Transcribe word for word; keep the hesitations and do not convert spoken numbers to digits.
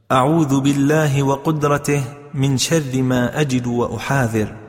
أعوذ بالله وقدرته من شر ما أجد وأحاذر.